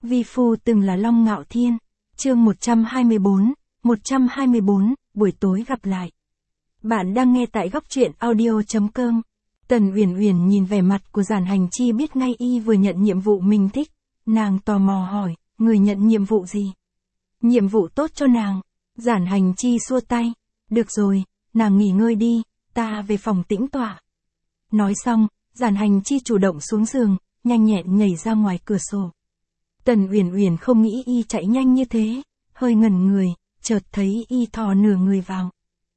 Vi phu từng là Long Ngạo Thiên. Chương 124, buổi tối gặp lại. Bạn đang nghe tại góc truyện audio.com. Tần Uyển Uyển nhìn vẻ mặt của Giản Hành Chi biết ngay y vừa nhận nhiệm vụ mình thích. Nàng tò mò hỏi, người nhận nhiệm vụ gì? Nhiệm vụ tốt cho nàng. Giản Hành Chi xua tay. Được rồi, nàng nghỉ ngơi đi, ta về phòng tĩnh tọa. Nói xong, Giản Hành Chi chủ động xuống giường, nhanh nhẹn nhảy ra ngoài cửa sổ. Tần Uyển Uyển không nghĩ y chạy nhanh như thế, hơi ngẩn người, chợt thấy y thò nửa người vào.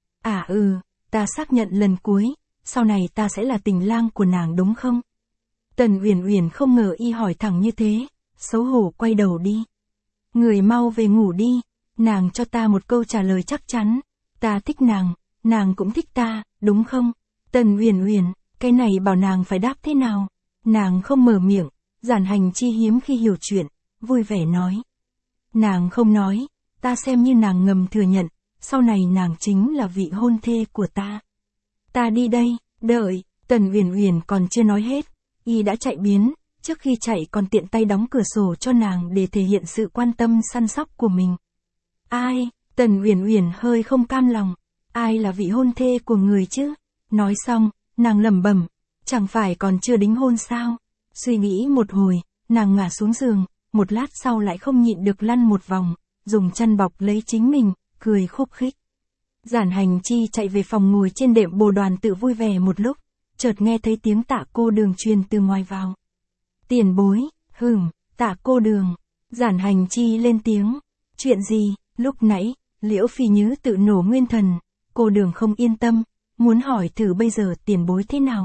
Ta xác nhận lần cuối, sau này ta sẽ là tình lang của nàng đúng không? Tần Uyển Uyển không ngờ y hỏi thẳng như thế, xấu hổ quay đầu đi. Người mau về ngủ đi, nàng cho ta một câu trả lời chắc chắn, ta thích nàng cũng thích ta, đúng không? Tần Uyển Uyển, cái này bảo nàng phải đáp thế nào? Nàng không mở miệng, Giản Hành Chi hiếm khi hiểu chuyện, vui vẻ nói. Nàng không nói, ta xem như nàng ngầm thừa nhận, sau này nàng chính là vị hôn thê của ta. Ta đi đây, đợi, Tần Uyển Uyển còn chưa nói hết, y đã chạy biến, trước khi chạy còn tiện tay đóng cửa sổ cho nàng để thể hiện sự quan tâm săn sóc của mình. Ai? Tần Uyển Uyển hơi không cam lòng, ai là vị hôn thê của người chứ? Nói xong, nàng lẩm bẩm, chẳng phải còn chưa đính hôn sao? Suy nghĩ một hồi, nàng ngả xuống giường, một lát sau lại không nhịn được lăn một vòng, dùng chăn bọc lấy chính mình, cười khúc khích. Giản Hành Chi chạy về phòng ngồi trên đệm bồ đoàn tự vui vẻ một lúc, chợt nghe thấy tiếng Tạ Cô Đường truyền từ ngoài vào. Tiền bối, Tạ Cô Đường. Giản Hành Chi lên tiếng. Chuyện gì? Lúc nãy, Liễu Phi Nhứ tự nổ nguyên thần, cô Đường không yên tâm, muốn hỏi thử bây giờ tiền bối thế nào.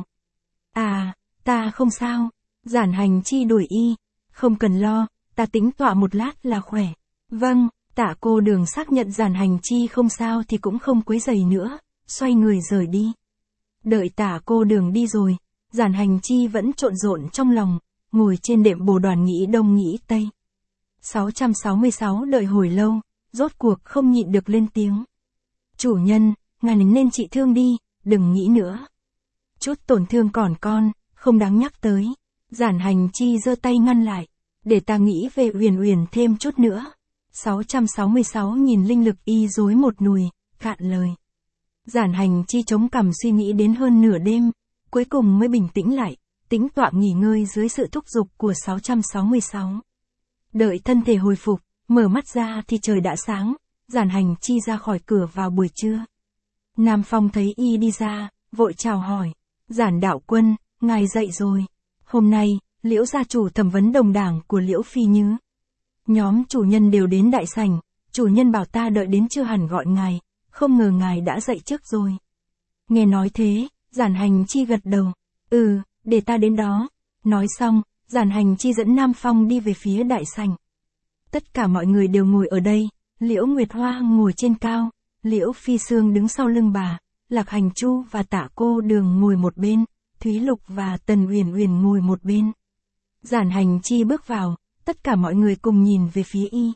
Ta không sao. Giản Hành Chi đuổi y. Không cần lo, ta tĩnh tọa một lát là khỏe. Vâng, Tạ Cô Đường xác nhận Giản Hành Chi không sao thì cũng không quấy rầy nữa, xoay người rời đi. Đợi Tạ Cô Đường đi rồi, Giản Hành Chi vẫn trộn rộn trong lòng, ngồi trên đệm bồ đoàn nghĩ đông nghĩ tây. 666 đợi hồi lâu, rốt cuộc không nhịn được lên tiếng. Chủ nhân, ngài nên trị thương đi, đừng nghĩ nữa. Chút tổn thương còn con, không đáng nhắc tới. Giản Hành Chi giơ tay ngăn lại, để ta nghĩ về Uyển Uyển thêm chút nữa. 666 nhìn linh lực y rối một nùi, cạn lời. Giản Hành Chi chống cằm suy nghĩ đến hơn nửa đêm, cuối cùng mới bình tĩnh lại, tĩnh tọa nghỉ ngơi dưới sự thúc giục của 666. Đợi thân thể hồi phục, mở mắt ra thì trời đã sáng, Giản Hành Chi ra khỏi cửa vào buổi trưa. Nam Phong thấy y đi ra, vội chào hỏi. Giản đạo quân, ngài dậy rồi. Hôm nay, Liễu gia chủ thẩm vấn đồng đảng của Liễu Phi Nhứ. Nhóm chủ nhân đều đến đại sảnh, chủ nhân bảo ta đợi đến trưa hẳn gọi ngài, không ngờ ngài đã dậy trước rồi. Nghe nói thế, Giản Hành Chi gật đầu. Để ta đến đó. Nói xong, Giản Hành Chi dẫn Nam Phong đi về phía đại sảnh. Tất cả mọi người đều ngồi ở đây, Liễu Nguyệt Hoa ngồi trên cao, Liễu Phi Sương đứng sau lưng bà, Lạc Hành Chu và Tạ Cô Đường ngồi một bên, Thúy Lục và Tần Uyển Uyển ngồi một bên. Giản Hành Chi bước vào, tất cả mọi người cùng nhìn về phía y.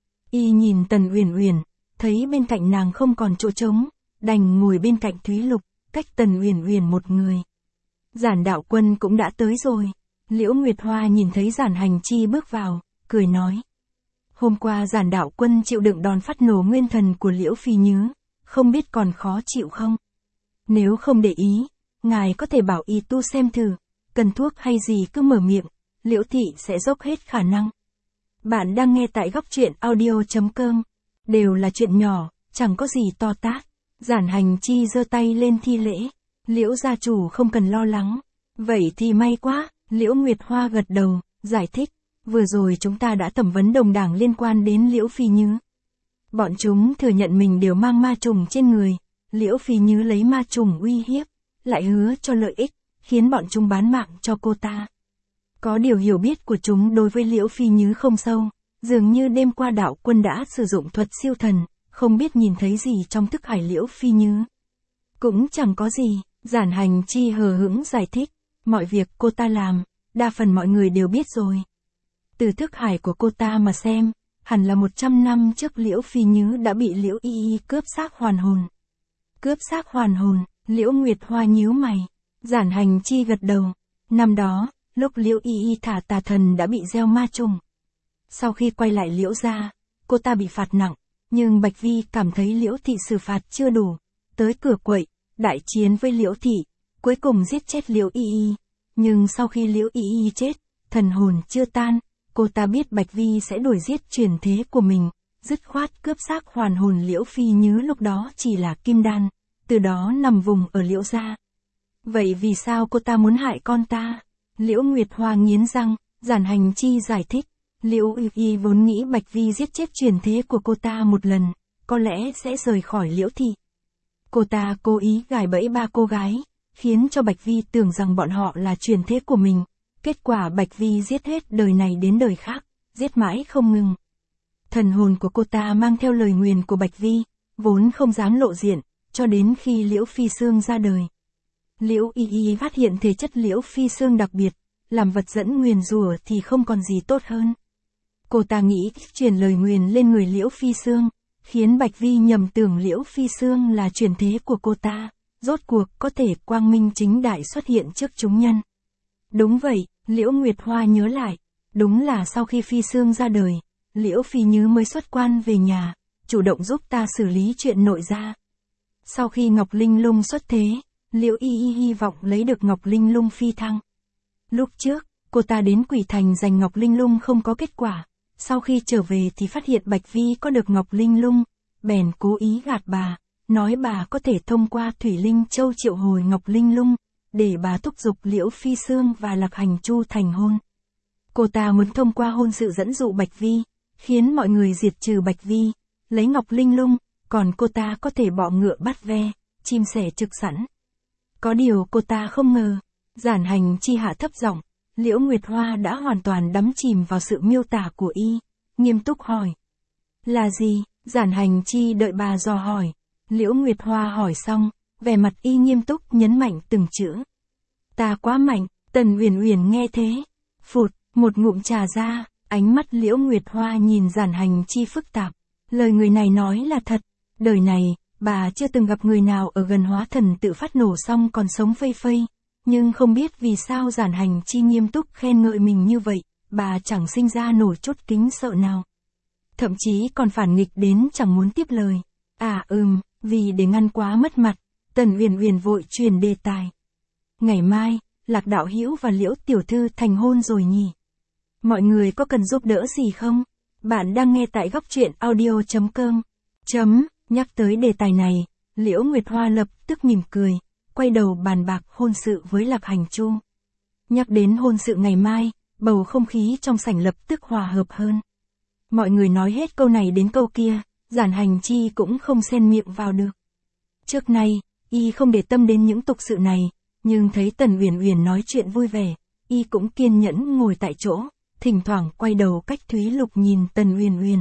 Y nhìn Tần Uyển Uyển, thấy bên cạnh nàng không còn chỗ trống, đành ngồi bên cạnh Thúy Lục, cách Tần Uyển Uyển một người. Giản đạo quân cũng đã tới rồi. Liễu Nguyệt Hoa nhìn thấy Giản Hành Chi bước vào, cười nói. Hôm qua Giản đạo quân chịu đựng đòn phát nổ nguyên thần của Liễu Phi Nhứ, không biết còn khó chịu không? Nếu không để ý, ngài có thể bảo y tu xem thử, cần thuốc hay gì cứ mở miệng, Liễu thị sẽ dốc hết khả năng. Bạn đang nghe tại góc truyện audio.com. Đều là chuyện nhỏ, chẳng có gì to tát. Giản Hành Chi giơ tay lên thi lễ. Liễu gia chủ không cần lo lắng. Vậy thì may quá. Liễu Nguyệt Hoa gật đầu, giải thích. Vừa rồi chúng ta đã thẩm vấn đồng đảng liên quan đến Liễu Phi Nhứ. Bọn chúng thừa nhận mình đều mang ma trùng trên người. Liễu Phi Nhứ lấy ma trùng uy hiếp, lại hứa cho lợi ích, khiến bọn chúng bán mạng cho cô ta. Có điều hiểu biết của chúng đối với Liễu Phi Nhứ không sâu, dường như đêm qua đạo quân đã sử dụng thuật siêu thần, không biết nhìn thấy gì trong thức hải Liễu Phi Nhứ. Cũng chẳng có gì, Giản Hành Chi hờ hững giải thích, mọi việc cô ta làm, đa phần mọi người đều biết rồi. Từ thức hải của cô ta mà xem, hẳn là 100 năm trước Liễu Phi Nhứ đã bị Liễu Y cướp xác hoàn hồn. Cướp xác hoàn hồn, Liễu Nguyệt Hoa nhíu mày. Giản Hành Chi gật đầu. Năm đó, lúc Liễu Y thả tà thần đã bị gieo ma trùng. Sau khi quay lại Liễu gia, cô ta bị phạt nặng, nhưng Bạch Vi cảm thấy Liễu thị xử phạt chưa đủ, tới cửa quậy, đại chiến với Liễu thị, cuối cùng giết chết Liễu Y Y. Nhưng sau khi Liễu Y Y chết, thần hồn chưa tan, cô ta biết Bạch Vi sẽ đuổi giết truyền thế của mình, dứt khoát cướp xác hoàn hồn Liễu Phi Nhứ lúc đó chỉ là kim đan, từ đó nằm vùng ở Liễu gia. Vậy vì sao cô ta muốn hại con ta? Liễu Nguyệt Hoa nghiến răng, Giản Hành Chi giải thích. Liễu Y Y vốn nghĩ Bạch Vi giết chết truyền thế của cô ta một lần, có lẽ sẽ rời khỏi Liễu thị. Cô ta cố ý gài bẫy ba cô gái, khiến cho Bạch Vi tưởng rằng bọn họ là truyền thế của mình. Kết quả Bạch Vi giết hết đời này đến đời khác, giết mãi không ngừng. Thần hồn của cô ta mang theo lời nguyền của Bạch Vi, vốn không dám lộ diện, cho đến khi Liễu Phi Sương ra đời. Liễu Y Y phát hiện thể chất Liễu Phi Sương đặc biệt, làm vật dẫn nguyền rủa thì không còn gì tốt hơn. Cô ta nghĩ truyền lời nguyền lên người Liễu Phi Sương, khiến Bạch Vi nhầm tưởng Liễu Phi Sương là truyền thế của cô ta, rốt cuộc có thể quang minh chính đại xuất hiện trước chúng nhân. Đúng vậy, Liễu Nguyệt Hoa nhớ lại, đúng là sau khi Phi Sương ra đời, Liễu Phi Nhứ mới xuất quan về nhà, chủ động giúp ta xử lý chuyện nội gia. Sau khi Ngọc Linh Lung xuất thế, Liễu Y Y hy vọng lấy được Ngọc Linh Lung phi thăng. Lúc trước, cô ta đến Quỷ Thành giành Ngọc Linh Lung không có kết quả, sau khi trở về thì phát hiện Bạch Vi có được Ngọc Linh Lung, bèn cố ý gạt bà, nói bà có thể thông qua Thủy Linh Châu triệu hồi Ngọc Linh Lung, để bà thúc giục Liễu Phi Sương và Lạc Hành Chu thành hôn. Cô ta muốn thông qua hôn sự dẫn dụ Bạch Vi, khiến mọi người diệt trừ Bạch Vi, lấy Ngọc Linh Lung, còn cô ta có thể bọ ngựa bắt ve, chim sẻ trực sẵn. Có điều cô ta không ngờ, Giản Hành Chi hạ thấp giọng, Liễu Nguyệt Hoa đã hoàn toàn đắm chìm vào sự miêu tả của y, nghiêm túc hỏi. Là gì? Giản Hành Chi đợi bà dò hỏi. Liễu Nguyệt Hoa hỏi xong, vẻ mặt y nghiêm túc nhấn mạnh từng chữ. Ta quá mạnh. Tần Uyển Uyển nghe thế, phụt, một ngụm trà ra, ánh mắt Liễu Nguyệt Hoa nhìn Giản Hành Chi phức tạp. Lời người này nói là thật, đời này, bà chưa từng gặp người nào ở gần hóa thần tự phát nổ xong còn sống phây phây. Nhưng không biết vì sao Giản Hành Chi nghiêm túc khen ngợi mình như vậy, bà chẳng sinh ra nổi chút kính sợ nào. Thậm chí còn phản nghịch đến chẳng muốn tiếp lời. Vì để ngăn quá mất mặt, Tần Uyển Uyển vội truyền đề tài. Ngày mai, Lạc đạo hữu và Liễu tiểu thư thành hôn rồi nhỉ? Mọi người có cần giúp đỡ gì không? Bạn đang nghe tại góc truyện audio.com. Nhắc tới đề tài này, Liễu Nguyệt Hoa lập tức mỉm cười, quay đầu bàn bạc hôn sự với Lạc Hành Chu. Nhắc đến hôn sự ngày mai, bầu không khí trong sảnh lập tức hòa hợp hơn. Mọi người nói hết câu này đến câu kia, Giản Hành Chi cũng không xen miệng vào được. Trước nay, y không để tâm đến những tục sự này, nhưng thấy Tần Uyển Uyển nói chuyện vui vẻ, y cũng kiên nhẫn ngồi tại chỗ, thỉnh thoảng quay đầu cách Thúy Lục nhìn Tần Uyển Uyển.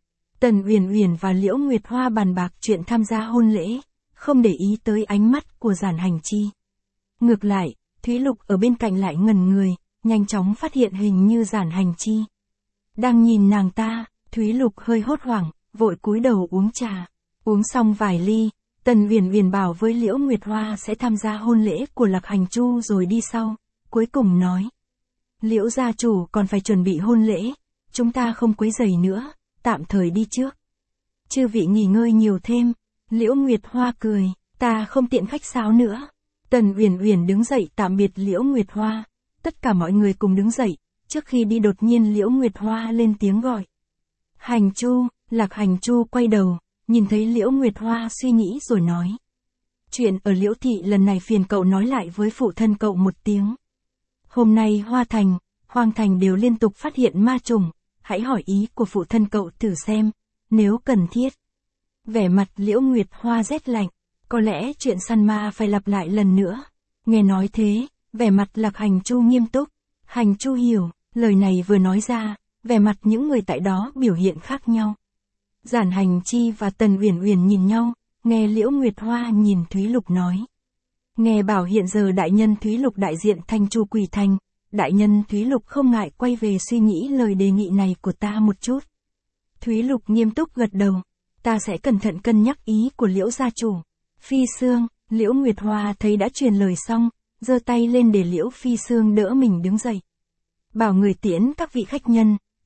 Tần Uyển Uyển và Liễu Nguyệt Hoa bàn bạc chuyện tham gia hôn lễ, không để ý tới ánh mắt của Giản Hành Chi. Ngược lại, Thúy Lục ở bên cạnh lại ngẩn người, nhanh chóng phát hiện hình như Giản Hành Chi đang nhìn nàng ta. Thúy Lục hơi hốt hoảng, vội cúi đầu uống trà. Uống xong vài ly, Tần Uyển Uyển bảo với Liễu Nguyệt Hoa sẽ tham gia hôn lễ của Lạc Hành Chu rồi đi sau, cuối cùng nói. Liễu gia chủ còn phải chuẩn bị hôn lễ, chúng ta không quấy rầy nữa, tạm thời đi trước. Chư vị nghỉ ngơi nhiều thêm. Liễu Nguyệt Hoa cười, ta không tiện khách sáo nữa. Tần Uyển Uyển đứng dậy tạm biệt Liễu Nguyệt Hoa, tất cả mọi người cùng đứng dậy, trước khi đi đột nhiên Liễu Nguyệt Hoa lên tiếng gọi. Hành Chu. Lạc Hành Chu quay đầu, nhìn thấy Liễu Nguyệt Hoa suy nghĩ rồi nói. Chuyện ở Liễu thị lần này phiền cậu nói lại với phụ thân cậu một tiếng. Hôm nay Hoa Thành, Hoang Thành đều liên tục phát hiện ma trùng, hãy hỏi ý của phụ thân cậu thử xem, nếu cần thiết. Vẻ mặt Liễu Nguyệt Hoa rét lạnh, có lẽ chuyện săn ma phải lặp lại lần nữa. Nghe nói thế, vẻ mặt Lạc Hành Chu nghiêm túc. Hành Chu hiểu, lời này vừa nói ra, vẻ mặt những người tại đó biểu hiện khác nhau. Giản Hành Chi và Tần Uyển Uyển nhìn nhau, nghe Liễu Nguyệt Hoa nhìn Thúy Lục nói. Nghe bảo hiện giờ đại nhân Thúy Lục đại diện thành Chu Quỷ Thành, đại nhân Thúy Lục không ngại quay về suy nghĩ lời đề nghị này của ta một chút. Thúy Lục nghiêm túc gật đầu, ta sẽ cẩn thận cân nhắc ý của Liễu gia chủ. Phi Sương. Liễu Nguyệt Hoa thấy đã truyền lời xong, giơ tay lên để Liễu Phi Sương đỡ mình đứng dậy. Bảo người tiễn các vị khách nhân,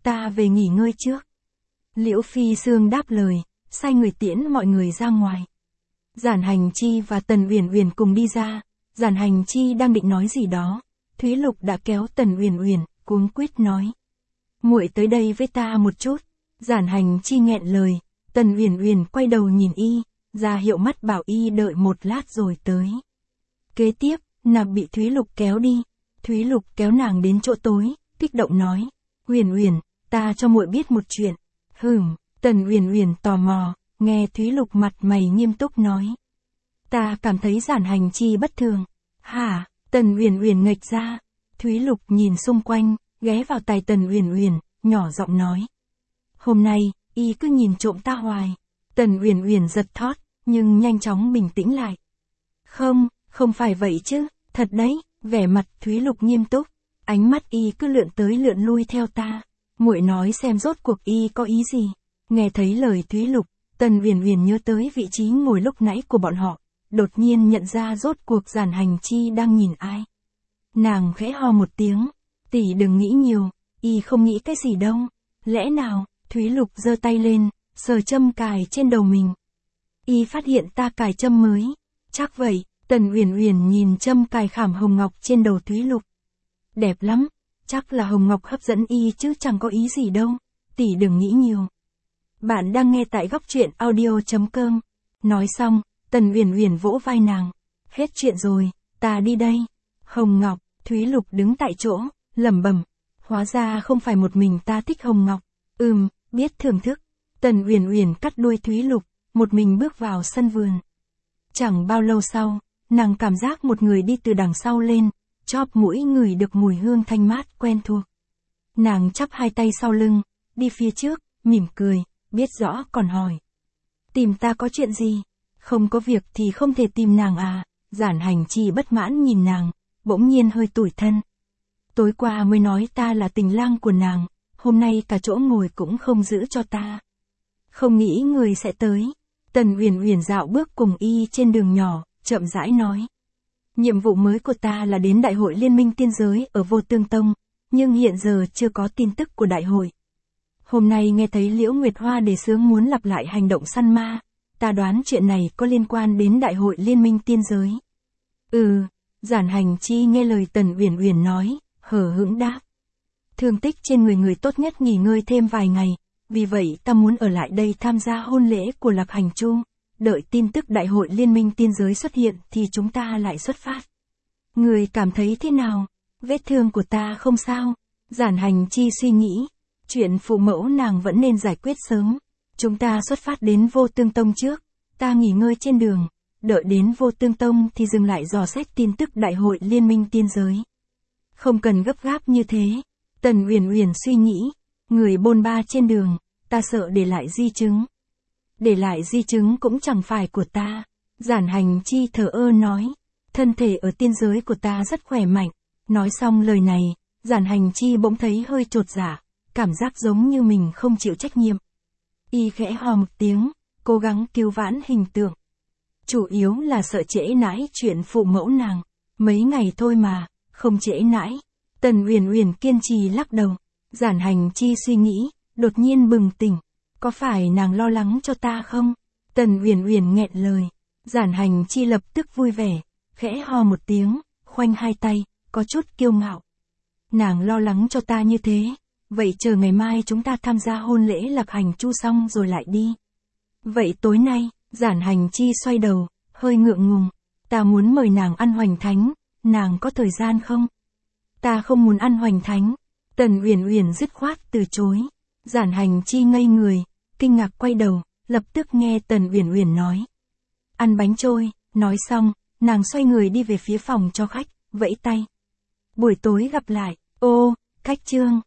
ta về nghỉ ngơi trước. Liễu Phi Sương đáp lời, sai người tiễn mọi người ra ngoài. Giản Hành Chi và Tần Uyển Uyển cùng đi ra, Giản Hành Chi đang định nói gì đó, Thúy Lục đã kéo Tần Uyển Uyển, cuống quýt nói: "Muội tới đây với ta một chút." Giản Hành Chi nghẹn lời, Tần Uyển Uyển quay đầu nhìn y, ra hiệu mắt bảo y đợi một lát rồi tới. Kế tiếp, nàng bị Thúy Lục kéo đi. Thúy Lục kéo nàng đến chỗ tối, kích động nói: "Uyển Uyển, ta cho muội biết một chuyện." Tần Uyển Uyển tò mò, nghe Thúy Lục mặt mày nghiêm túc nói: "Ta cảm thấy Giản Hành Chi bất thường." "Hả?" Tần Uyển Uyển nghệch ra. Thúy Lục nhìn xung quanh, ghé vào tai Tần Uyển Uyển, nhỏ giọng nói: "Hôm nay, y cứ nhìn trộm ta hoài." Tần Uyển Uyển giật thót, nhưng nhanh chóng bình tĩnh lại. Không phải vậy chứ, thật đấy." Vẻ mặt Thúy Lục nghiêm túc, ánh mắt y cứ lượn tới lượn lui theo ta. "Muội nói xem rốt cuộc y có ý gì?" Nghe thấy lời Thúy Lục, Tần Uyển Uyển nhớ tới vị trí ngồi lúc nãy của bọn họ, đột nhiên nhận ra rốt cuộc Giản Hành Chi đang nhìn ai. Nàng khẽ ho một tiếng, "Tỷ đừng nghĩ nhiều, y không nghĩ cái gì đâu." "Lẽ nào?" Thúy Lục giơ tay lên, sờ châm cài trên đầu mình. "Y phát hiện ta cài châm mới." "Chắc vậy." Tần Uyển Uyển nhìn châm cài khảm hồng ngọc trên đầu Thúy Lục. "Đẹp lắm, chắc là hồng ngọc hấp dẫn y chứ chẳng có ý gì đâu. Tỷ đừng nghĩ nhiều." Bạn đang nghe tại Góc Truyện Audio.com. Nói xong, Tần Uyển Uyển vỗ vai nàng. "Hết chuyện rồi, ta đi đây." "Hồng ngọc." Thúy Lục đứng tại chỗ, lẩm bẩm. "Hóa ra không phải một mình ta thích hồng ngọc." Biết thưởng thức." Tần Uyển Uyển cắt đuôi Thúy Lục, một mình bước vào sân vườn. Chẳng bao lâu sau, nàng cảm giác một người đi từ đằng sau lên, chóp mũi ngửi được mùi hương thanh mát quen thuộc. Nàng chắp hai tay sau lưng, đi phía trước, mỉm cười, biết rõ còn hỏi: "Tìm ta có chuyện gì?" "Không có việc thì không thể tìm nàng à?" Giản Hành Chi bất mãn nhìn nàng, bỗng nhiên hơi tủi thân. "Tối qua mới nói ta là tình lang của nàng, hôm nay cả chỗ ngồi cũng không giữ cho ta. Không nghĩ người sẽ tới." Tần Uyển Uyển dạo bước cùng y trên đường nhỏ, chậm rãi nói: "Nhiệm vụ mới của ta là đến Đại hội Liên minh Tiên giới ở Vô Tương Tông, nhưng hiện giờ chưa có tin tức của đại hội. Hôm nay nghe thấy Liễu Nguyệt Hoa đề xướng muốn lặp lại hành động săn ma, ta đoán chuyện này có liên quan đến Đại hội Liên minh Tiên giới." Giản Hành Chi nghe lời Tần Uyển Uyển nói, hờ hững đáp: "Thương tích trên người tốt nhất nghỉ ngơi thêm vài ngày, vì vậy ta muốn ở lại đây tham gia hôn lễ của Lạc Hành Chu, đợi tin tức Đại hội Liên minh Tiên giới xuất hiện thì chúng ta lại xuất phát." "Người cảm thấy thế nào? Vết thương của ta không sao?" Giản Hành Chi suy nghĩ, chuyện phụ mẫu nàng vẫn nên giải quyết sớm. "Chúng ta xuất phát đến Vô Tương Tông trước, ta nghỉ ngơi trên đường, đợi đến Vô Tương Tông thì dừng lại dò xét tin tức Đại hội Liên minh Tiên giới." "Không cần gấp gáp như thế." Tần Uyển Uyển suy nghĩ, "Người bôn ba trên đường, ta sợ để lại di chứng." "Để lại di chứng cũng chẳng phải của ta." Giản Hành Chi thờ ơ nói, "Thân thể ở tiên giới của ta rất khỏe mạnh." Nói xong lời này, Giản Hành Chi bỗng thấy hơi chột dạ, cảm giác giống như mình không chịu trách nhiệm. Y khẽ ho một tiếng, cố gắng cứu vãn hình tượng. Chủ yếu là sợ trễ nãi chuyện phụ mẫu nàng. "Mấy ngày thôi mà, không trễ nãi." Tần Uyển Uyển kiên trì lắc đầu. Giản Hành Chi suy nghĩ, đột nhiên bừng tỉnh. "Có phải nàng lo lắng cho ta không?" Tần Uyển Uyển nghẹn lời. Giản Hành Chi lập tức vui vẻ, khẽ ho một tiếng, khoanh hai tay, có chút kiêu ngạo. "Nàng lo lắng cho ta như thế, vậy chờ ngày mai chúng ta tham gia hôn lễ Lạc Hành Chu xong rồi lại đi." "Vậy tối nay?" Giản Hành Chi xoay đầu, hơi ngượng ngùng. "Ta muốn mời nàng ăn hoành thánh, nàng có thời gian không?" "Ta không muốn ăn hoành thánh." Tần Uyển Uyển dứt khoát từ chối. Giản Hành Chi ngây người, kinh ngạc quay đầu, lập tức nghe Tần Uyển Uyển nói: "Ăn bánh trôi." Nói xong, nàng xoay người đi về phía phòng cho khách, vẫy tay: "Buổi tối gặp lại." Cách chương